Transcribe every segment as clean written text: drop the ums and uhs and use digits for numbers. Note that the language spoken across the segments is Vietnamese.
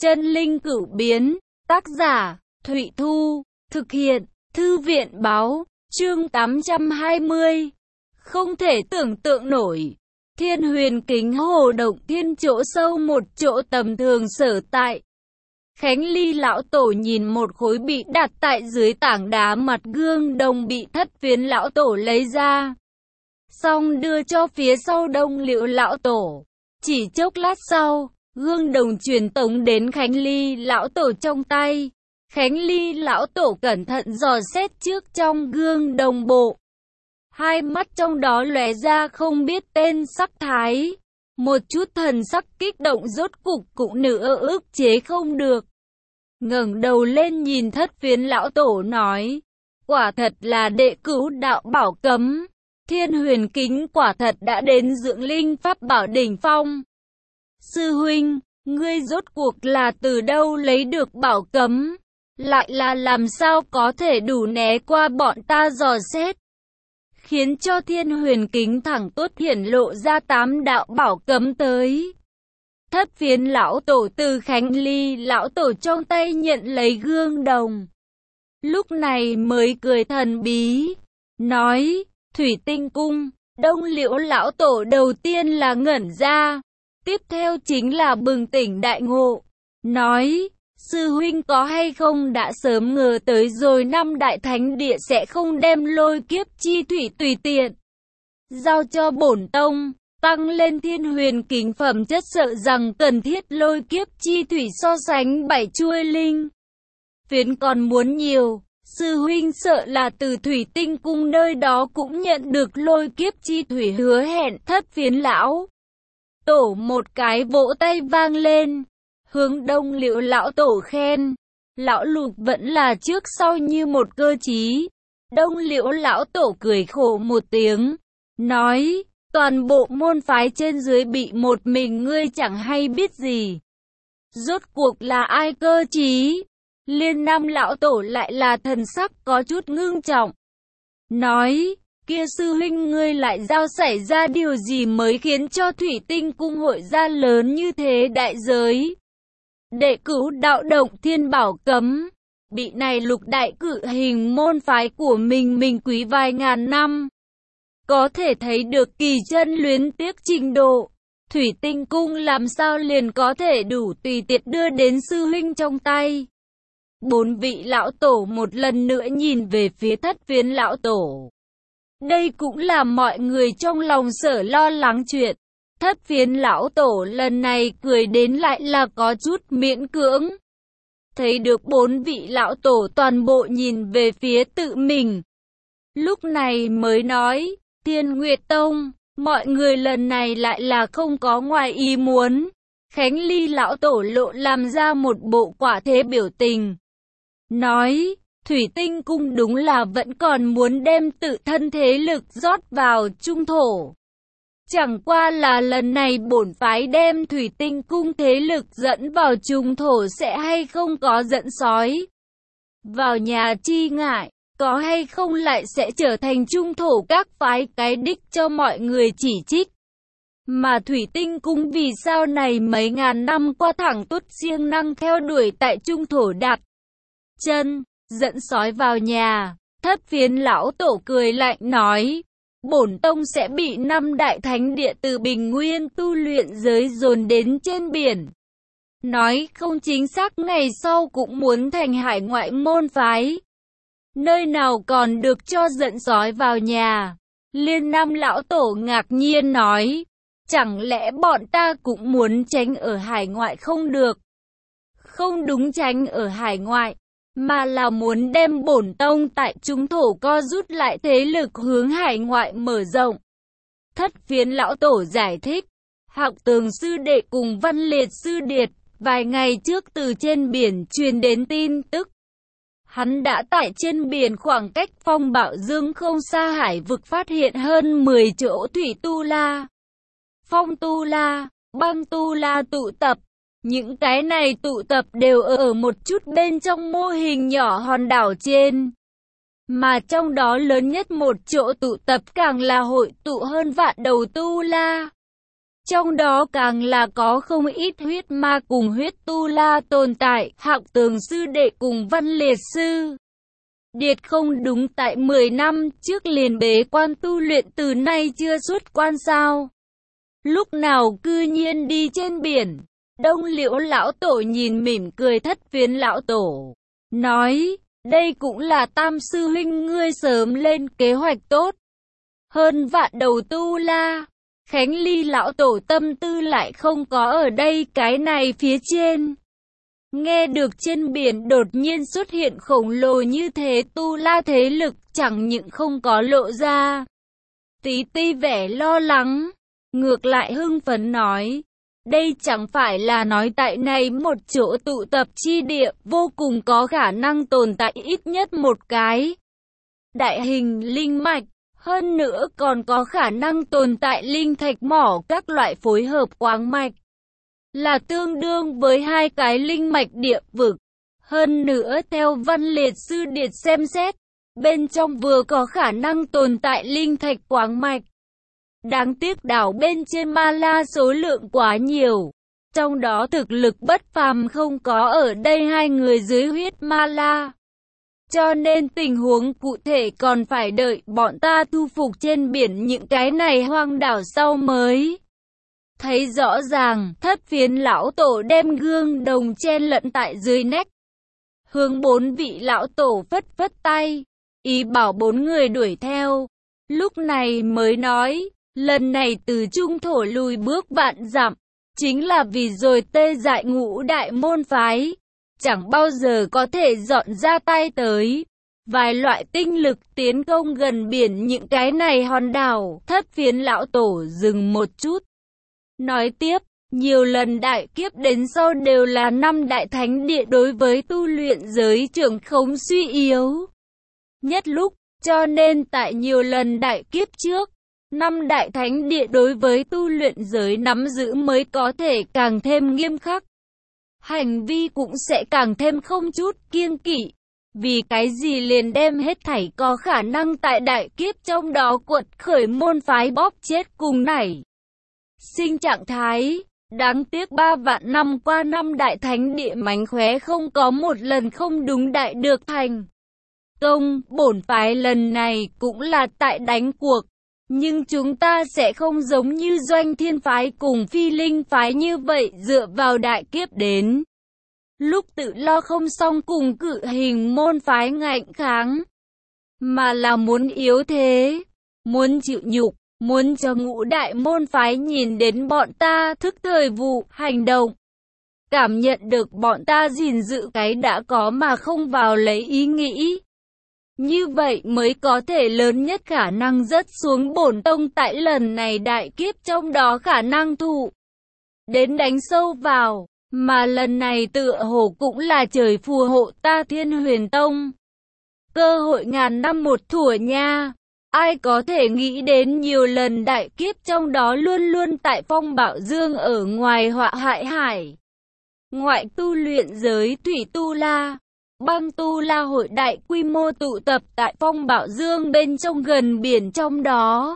Chân linh cửu biến, tác giả, Thụy Thu, thực hiện, Thư viện báo, chương 820. Không thể tưởng tượng nổi. Thiên Huyền Kính Hồ Động Thiên chỗ sâu một chỗ tầm thường sở tại. Khánh Ly lão tổ nhìn một khối bị đặt tại dưới tảng đá mặt gương đồng bị Thất Phiến lão tổ lấy ra. Xong đưa cho phía sau Đông Liễu lão tổ. Chỉ chốc lát sau, gương đồng truyền tống đến Khánh Ly lão tổ trong tay. Khánh Ly lão tổ cẩn thận dò xét trước trong gương đồng bộ. Hai mắt trong đó lóe ra không biết tên sắc thái. Một chút thần sắc kích động rốt cục cũng nữa ức chế không được. Ngẩng đầu lên nhìn Thất Phiến lão tổ nói. Quả thật là đệ cửu đạo bảo cấm. Thiên Huyền Kính quả thật đã đến dưỡng linh pháp bảo đỉnh phong. Sư huynh, ngươi rốt cuộc là từ đâu lấy được bảo cấm? Lại là làm sao có thể đủ né qua bọn ta dò xét? Khiến cho Thiên Huyền Kính thẳng tốt hiển lộ ra 8 đạo bảo cấm tới. Thất Phiến lão tổ từ Khánh Ly lão tổ trong tay nhận lấy gương đồng. Lúc này mới cười thần bí, nói, Thủy Tinh Cung. Đông Liễu lão tổ đầu tiên là ngẩn ra, tiếp theo chính là bừng tỉnh đại ngộ, nói, sư huynh có hay không đã sớm ngờ tới rồi năm đại thánh địa sẽ không đem lôi kiếp chi thủy tùy tiện giao cho bổn tông, tăng lên Thiên Huyền Kính phẩm chất, sợ rằng cần thiết lôi kiếp chi thủy so sánh 7 chuôi linh phiến còn muốn nhiều. Sư huynh sợ là từ Thủy Tinh Cung nơi đó cũng nhận được lôi kiếp chi thủy hứa hẹn. Thất Phiến lão tổ một cái vỗ tay vang lên, hướng Đông Liễu lão tổ khen. Lão Lục vẫn là trước sau như một cơ trí. Đông Liễu lão tổ cười khổ một tiếng, nói, toàn bộ môn phái trên dưới bị một mình ngươi chẳng hay biết gì. Rốt cuộc là ai cơ trí? Liên Nam lão tổ lại là thần sắc có chút ngưng trọng, nói, kia sư huynh ngươi lại giao xảy ra điều gì mới khiến cho Thủy Tinh Cung hội ra lớn như thế đại giới? Đệ cửu đạo Động Thiên bảo cấm, bị này lục đại cự hình môn phái của mình quý vài ngàn năm. Có thể thấy được kỳ chân luyến tiếc trình độ. Thủy Tinh Cung làm sao liền có thể đủ tùy tiện đưa đến sư huynh trong tay? 4 vị lão tổ một lần nữa nhìn về phía Thất Phiến lão tổ. Đây cũng là mọi người trong lòng sở lo lắng chuyện. Thất Phiến lão tổ lần này cười đến lại là có chút miễn cưỡng. Thấy được 4 vị lão tổ toàn bộ nhìn về phía tự mình. Lúc này mới nói, Thiên Nguyệt Tông, mọi người lần này lại là không có ngoài ý muốn. Khánh Ly lão tổ lộ làm ra một bộ quả thế biểu tình, nói, Thủy Tinh Cung đúng là vẫn còn muốn đem tự thân thế lực rót vào trung thổ. Chẳng qua là lần này bổn phái đem Thủy Tinh Cung thế lực dẫn vào trung thổ sẽ hay không có dẫn sói vào nhà chi ngại, có hay không lại sẽ trở thành trung thổ các phái cái đích cho mọi người chỉ trích. Mà Thủy Tinh Cung vì sao này mấy ngàn năm qua thẳng tốt siêng năng theo đuổi tại trung thổ đặt chân, dẫn sói vào nhà. Thất Phiến lão tổ cười lạnh nói, bổn tông sẽ bị 5 đại thánh địa từ bình nguyên tu luyện giới dồn đến trên biển. Nói không chính xác ngày sau cũng muốn thành hải ngoại môn phái. Nơi nào còn được cho dẫn sói vào nhà? Liên Nam lão tổ ngạc nhiên nói, chẳng lẽ bọn ta cũng muốn tránh ở hải ngoại không được? Không đúng tránh ở hải ngoại, mà là muốn đem bổn tông tại trung thổ co rút lại thế lực hướng hải ngoại mở rộng. Thất Phiến lão tổ giải thích, Hạc Tường sư đệ cùng Văn Liệt sư điệt, vài ngày trước từ trên biển truyền đến tin tức. Hắn đã tại trên biển khoảng cách Phong Bạo Dương không xa hải vực phát hiện hơn 10 chỗ thủy tu la, phong tu la, băng tu la tụ tập. Những cái này tụ tập đều ở một chút bên trong mô hình nhỏ hòn đảo trên. Mà trong đó lớn nhất một chỗ tụ tập càng là hội tụ hơn vạn đầu tu la. Trong đó càng là có không ít huyết ma cùng huyết tu la tồn tại, Hạng Tường sư đệ cùng Văn Liệt sư điệt không đúng tại 10 năm trước liền bế quan tu luyện, từ nay chưa xuất quan sao? Lúc nào cư nhiên đi trên biển? Đông Liễu lão tổ nhìn mỉm cười Thất Phiến lão tổ, nói, đây cũng là Tam sư huynh ngươi sớm lên kế hoạch tốt. Hơn vạn đầu tu la, Khánh Ly lão tổ tâm tư lại không có ở đây cái này phía trên. Nghe được trên biển đột nhiên xuất hiện khổng lồ như thế tu la thế lực chẳng những không có lộ ra tí ti vẻ lo lắng, ngược lại hưng phấn nói, đây chẳng phải là nói tại này một chỗ tụ tập chi địa vô cùng có khả năng tồn tại ít nhất một cái đại hình linh mạch, hơn nữa còn có khả năng tồn tại linh thạch mỏ các loại phối hợp quáng mạch, là tương đương với hai cái linh mạch địa vực. Hơn nữa theo Văn Liệt sư điệt xem xét, bên trong vừa có khả năng tồn tại linh thạch quáng mạch. Đáng tiếc đảo bên trên Ma La số lượng quá nhiều, trong đó thực lực bất phàm không có ở đây hai người dưới huyết Ma La. Cho nên tình huống cụ thể còn phải đợi bọn ta thu phục trên biển những cái này hoang đảo sau mới thấy rõ ràng. Thất Phiến lão tổ đem gương đồng chen lẫn tại dưới nách, hướng 4 vị lão tổ phất phất tay, ý bảo 4 người đuổi theo. Lúc này mới nói, lần này từ trung thổ lùi bước vạn dặm, chính là vì rồi tê dại Ngũ đại môn phái, chẳng bao giờ có thể dọn ra tay tới vài loại tinh lực tiến công gần biển những cái này hòn đảo. Thất Phiến lão tổ dừng một chút, nói tiếp, nhiều lần đại kiếp đến sau đều là 5 đại thánh địa đối với tu luyện giới trưởng khống suy yếu nhất lúc, cho nên tại nhiều lần đại kiếp trước, 5 đại thánh địa đối với tu luyện giới nắm giữ mới có thể càng thêm nghiêm khắc. Hành vi cũng sẽ càng thêm không chút kiêng kỵ. Vì cái gì liền đem hết thảy có khả năng tại đại kiếp trong đó quật khởi môn phái bóp chết cùng nảy sinh trạng thái. Đáng tiếc 3 vạn năm qua 5 đại thánh địa mánh khóe không có một lần không đúng đại được thành công. Bổn phái lần này cũng là tại đánh cuộc, nhưng chúng ta sẽ không giống như Doanh Thiên phái cùng Phi Linh phái như vậy dựa vào đại kiếp đến lúc tự lo không xong cùng Cự Hình môn phái ngạnh kháng, mà là muốn yếu thế, muốn chịu nhục, muốn cho Ngũ đại môn phái nhìn đến bọn ta thức thời vụ hành động, cảm nhận được bọn ta gìn giữ cái đã có mà không vào lấy ý nghĩ. Như vậy mới có thể lớn nhất khả năng rớt xuống bổn tông tại lần này đại kiếp, trong đó khả năng thụ đến đánh sâu vào, mà lần này tựa hồ cũng là trời phù hộ ta Thiên Huyền Tông. Cơ hội ngàn năm một thủa nha. Ai có thể nghĩ đến nhiều lần đại kiếp trong đó luôn luôn tại Phong Bảo Dương ở ngoài họa hại hải ngoại tu luyện giới thủy tu la, băng tu la hội đại quy mô tụ tập tại Phong Bảo Dương bên trong gần biển, trong đó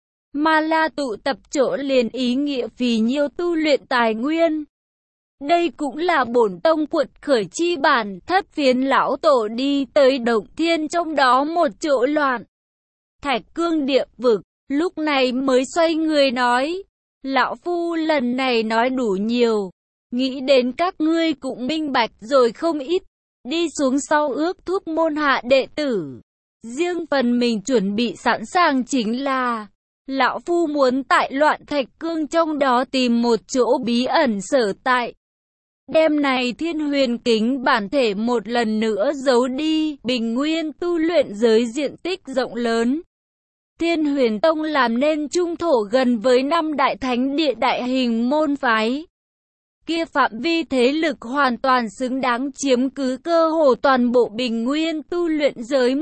Ma La tụ tập chỗ liền ý nghĩa phì nhiêu tu luyện tài nguyên. Đây cũng là bổn tông quật khởi chi bản. Thất Phiến lão tổ đi tới Động Thiên trong đó một chỗ loạn Thạch Cương địa vực, lúc này mới xoay người nói, lão phu lần này nói đủ nhiều, nghĩ đến các ngươi cũng minh bạch rồi không ít, đi xuống sau ước thúc môn hạ đệ tử. Riêng phần mình chuẩn bị sẵn sàng chính là, lão phu muốn tại loạn Thạch Cương trong đó tìm một chỗ bí ẩn sở tại. Đêm này Thiên Huyền Kính bản thể một lần nữa giấu đi, bình nguyên tu luyện giới diện tích rộng lớn. Thiên Huyền Tông làm nên trung thổ gần với 5 đại thánh địa đại hình môn phái. Kia phạm vi thế lực hoàn toàn xứng đáng chiếm cứ cơ hồ toàn bộ bình nguyên tu luyện giới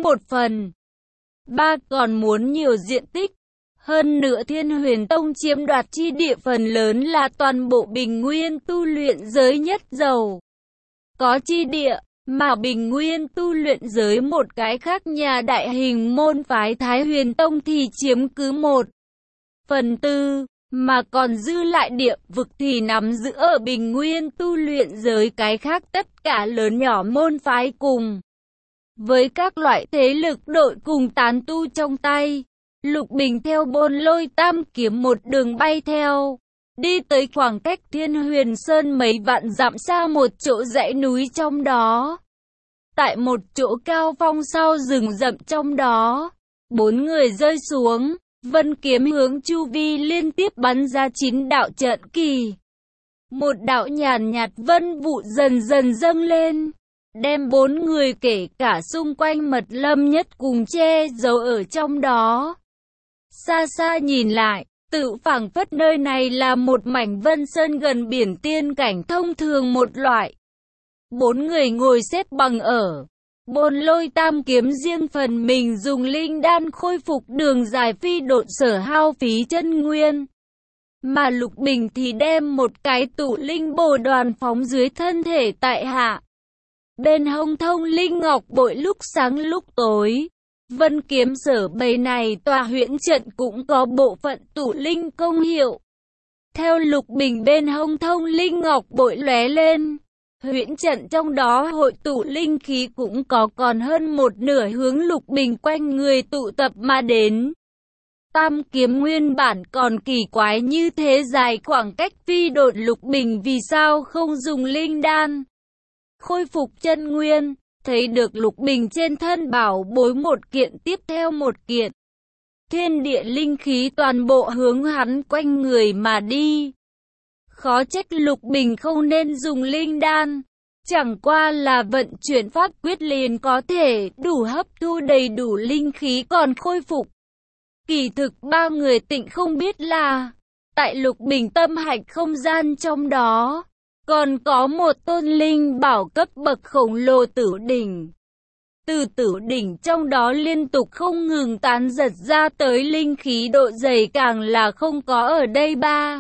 1/3, còn muốn nhiều diện tích. Hơn nữa Thiên Huyền Tông chiếm đoạt chi địa phần lớn là toàn bộ bình nguyên tu luyện giới nhất giàu có chi địa, mà bình nguyên tu luyện giới một cái khác nhà đại hình môn phái Thái Huyền Tông thì chiếm cứ 1/4. mà còn dư lại địa vực thì nắm giữ ở Bình Nguyên tu luyện giới. Cái khác tất cả lớn nhỏ môn phái cùng với các loại thế lực đội cùng tán tu trong tay. Lục Bình theo Bôn Lôi Tam Kiếm một đường bay theo, đi tới khoảng cách Thiên Huyền Sơn mấy vạn dặm xa một chỗ dãy núi trong đó. Tại một chỗ cao phong sau rừng rậm trong đó, 4 người rơi xuống, vân kiếm hướng chu vi liên tiếp bắn ra 9 đạo trận kỳ. Một đạo nhàn nhạt vân vụ dần dần dâng lên, đem 4 người kể cả xung quanh mật lâm nhất cùng che giấu ở trong đó. Xa xa nhìn lại, tự phảng phất nơi này là một mảnh vân sơn gần biển tiên cảnh thông thường một loại. 4 người ngồi xếp bằng ở Bôn Lôi Tam Kiếm, riêng phần mình dùng linh đan khôi phục đường dài phi độn sở hao phí chân nguyên. Mà Lục Bình thì đem một cái tụ linh bồ đoàn phóng dưới thân thể tại hạ. Bên hông thông linh ngọc bội lúc sáng lúc tối. Vân kiếm sở bầy này tòa huyễn trận cũng có bộ phận tụ linh công hiệu. Theo Lục Bình bên hông thông linh ngọc bội lóe lên, huyễn trận trong đó hội tụ linh khí cũng có còn hơn một nửa hướng Lục Bình quanh người tụ tập mà đến. Tam kiếm nguyên bản còn kỳ quái như thế, dài khoảng cách phi độn, Lục Bình vì sao không dùng linh đan khôi phục chân nguyên? Thấy được Lục Bình trên thân bảo bối một kiện tiếp theo một kiện, thiên địa linh khí toàn bộ hướng hắn quanh người mà đi. Khó trách Lục Bình không nên dùng linh đan, chẳng qua là vận chuyển pháp quyết liền có thể đủ hấp thu đầy đủ linh khí còn khôi phục. Kỳ thực 3 người tịnh không biết là, tại Lục Bình tâm hạch không gian trong đó, còn có một tôn linh bảo cấp bậc khổng lồ tử đỉnh. Từ tử đỉnh trong đó liên tục không ngừng tán giật ra tới linh khí, độ dày càng là không có ở đây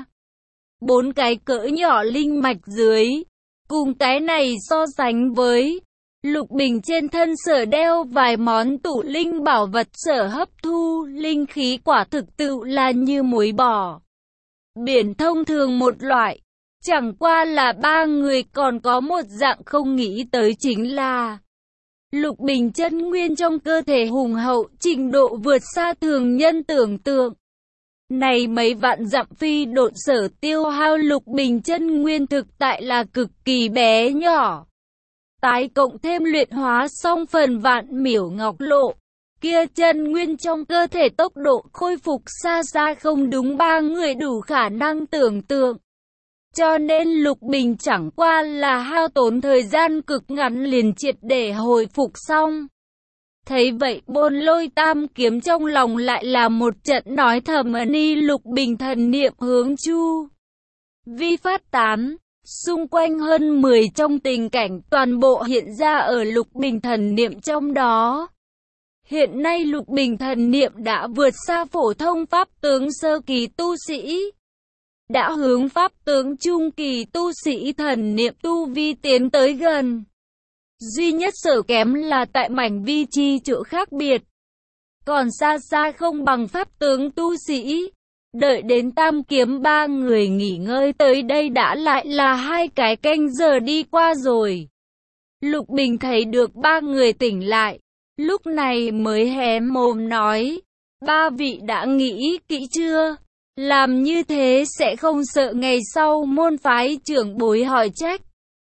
4 cái cỡ nhỏ linh mạch dưới. Cùng cái này so sánh với, Lục Bình trên thân sở đeo vài món tụ linh bảo vật, sở hấp thu linh khí quả thực tự là như muối bỏ biển thông thường một loại. Chẳng qua là 3 người còn có một dạng không nghĩ tới, chính là Lục Bình chân nguyên trong cơ thể hùng hậu, trình độ vượt xa thường nhân tưởng tượng. Này mấy vạn dặm phi độn sở tiêu hao Lục Bình chân nguyên thực tại là cực kỳ bé nhỏ. Tái cộng thêm luyện hóa xong phần vạn miểu ngọc lộ, kia chân nguyên trong cơ thể tốc độ khôi phục xa xa không đúng 3 người đủ khả năng tưởng tượng. Cho nên Lục Bình chẳng qua là hao tốn thời gian cực ngắn liền triệt để hồi phục xong. Thấy vậy Bôn Lôi Tam Kiếm trong lòng lại là một trận nói thầm ni. Lục Bình thần niệm hướng chu vi phát tán, xung quanh hơn 10 trong tình cảnh toàn bộ hiện ra ở Lục Bình thần niệm trong đó. Hiện nay Lục Bình thần niệm đã vượt xa phổ thông pháp tướng sơ kỳ tu sĩ, đã hướng pháp tướng trung kỳ tu sĩ thần niệm tu vi tiến tới gần. Duy nhất sở kém là tại mảnh vi chi chỗ khác biệt, còn xa xa không bằng pháp tướng tu sĩ. Đợi đến Tam Kiếm 3 người nghỉ ngơi tới đây đã lại là 2 cái canh giờ đi qua rồi. Lục Bình thấy được 3 người tỉnh lại, lúc này mới hé mồm nói, 3 vị đã nghĩ kỹ chưa? Làm như thế sẽ không sợ ngày sau môn phái trưởng bối hỏi trách.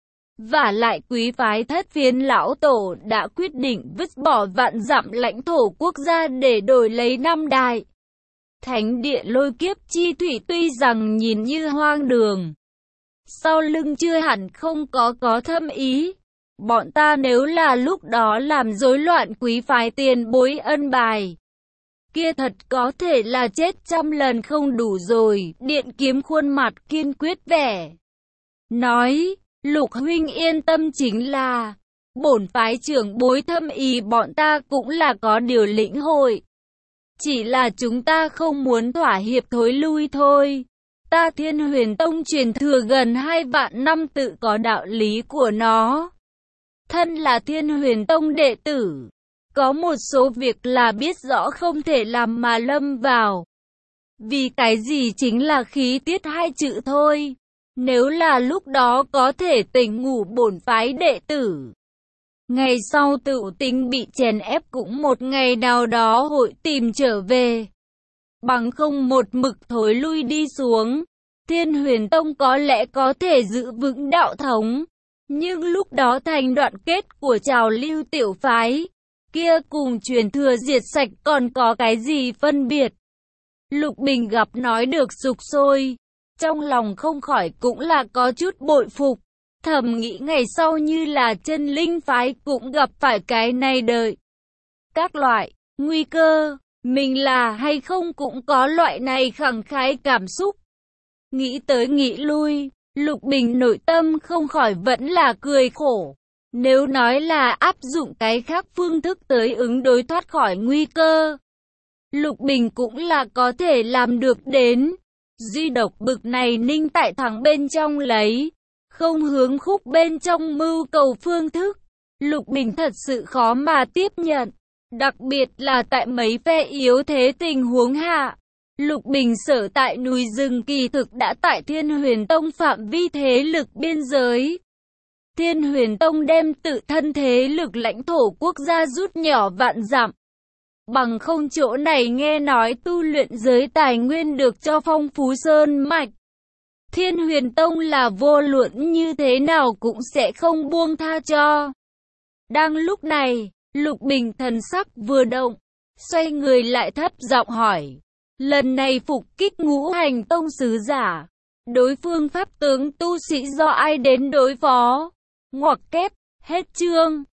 Vả lại quý phái Thất Phiến lão tổ đã quyết định vứt bỏ vạn dặm lãnh thổ quốc gia để đổi lấy 5 đại thánh địa lôi kiếp chi thủy, tuy rằng nhìn như hoang đường, sau lưng chưa hẳn không có thâm ý. Bọn ta nếu là lúc đó làm rối loạn quý phái tiền bối ân bài, kia thật có thể là chết 100 lần không đủ rồi. Điện Kiếm khuôn mặt kiên quyết vẻ nói, Lục huynh yên tâm, chính là bổn phái trưởng bối thâm ý bọn ta cũng là có điều lĩnh hội, chỉ là chúng ta không muốn thỏa hiệp thối lui thôi. Ta Thiên Huyền Tông truyền thừa gần 2 vạn năm tự có đạo lý của nó. Thân là Thiên Huyền Tông đệ tử, có một số việc là biết rõ không thể làm mà lâm vào. Vì cái gì chính là khí tiết hai chữ thôi. Nếu là lúc đó có thể tỉnh ngủ bổn phái đệ tử. Ngày sau tự tính bị chèn ép cũng một ngày nào đó hội tìm trở về. Bằng không một mực thối lui đi xuống, Thiên Huyền Tông có lẽ có thể giữ vững đạo thống. Nhưng lúc đó thành đoạn kết của trào lưu tiểu phái, kia cùng truyền thừa diệt sạch còn có cái gì phân biệt. Lục Bình gặp nói được sục sôi, trong lòng không khỏi cũng là có chút bội phục. Thầm nghĩ ngày sau như là chân linh phái cũng gặp phải cái này đời. Các loại nguy cơ, mình là hay không cũng có loại này khẳng khái cảm xúc. Nghĩ tới nghĩ lui, Lục Bình nội tâm không khỏi vẫn là cười khổ. Nếu nói là áp dụng cái khác phương thức tới ứng đối thoát khỏi nguy cơ, Lục Bình cũng là có thể làm được đến. Duy độc bực này Ninh Tại Thắng bên trong lấy, không hướng khúc bên trong mưu cầu phương thức, Lục Bình thật sự khó mà tiếp nhận. Đặc biệt là tại mấy phe yếu thế tình huống hạ, Lục Bình sở tại núi rừng kỳ thực đã tại Thiên Huyền Tông phạm vi thế lực biên giới. Thiên Huyền Tông đem tự thân thế lực lãnh thổ quốc gia rút nhỏ vạn dặm. Bằng không chỗ này nghe nói tu luyện giới tài nguyên được cho phong phú sơn mạch. Thiên Huyền Tông là vô luận như thế nào cũng sẽ không buông tha cho. Đang lúc này, Lục Bình thần sắc vừa động, xoay người lại thấp giọng hỏi. Lần này phục kích Ngũ Hành Tông sứ giả, đối phương pháp tướng tu sĩ do ai đến đối phó? Ngoặc kép, hết chương.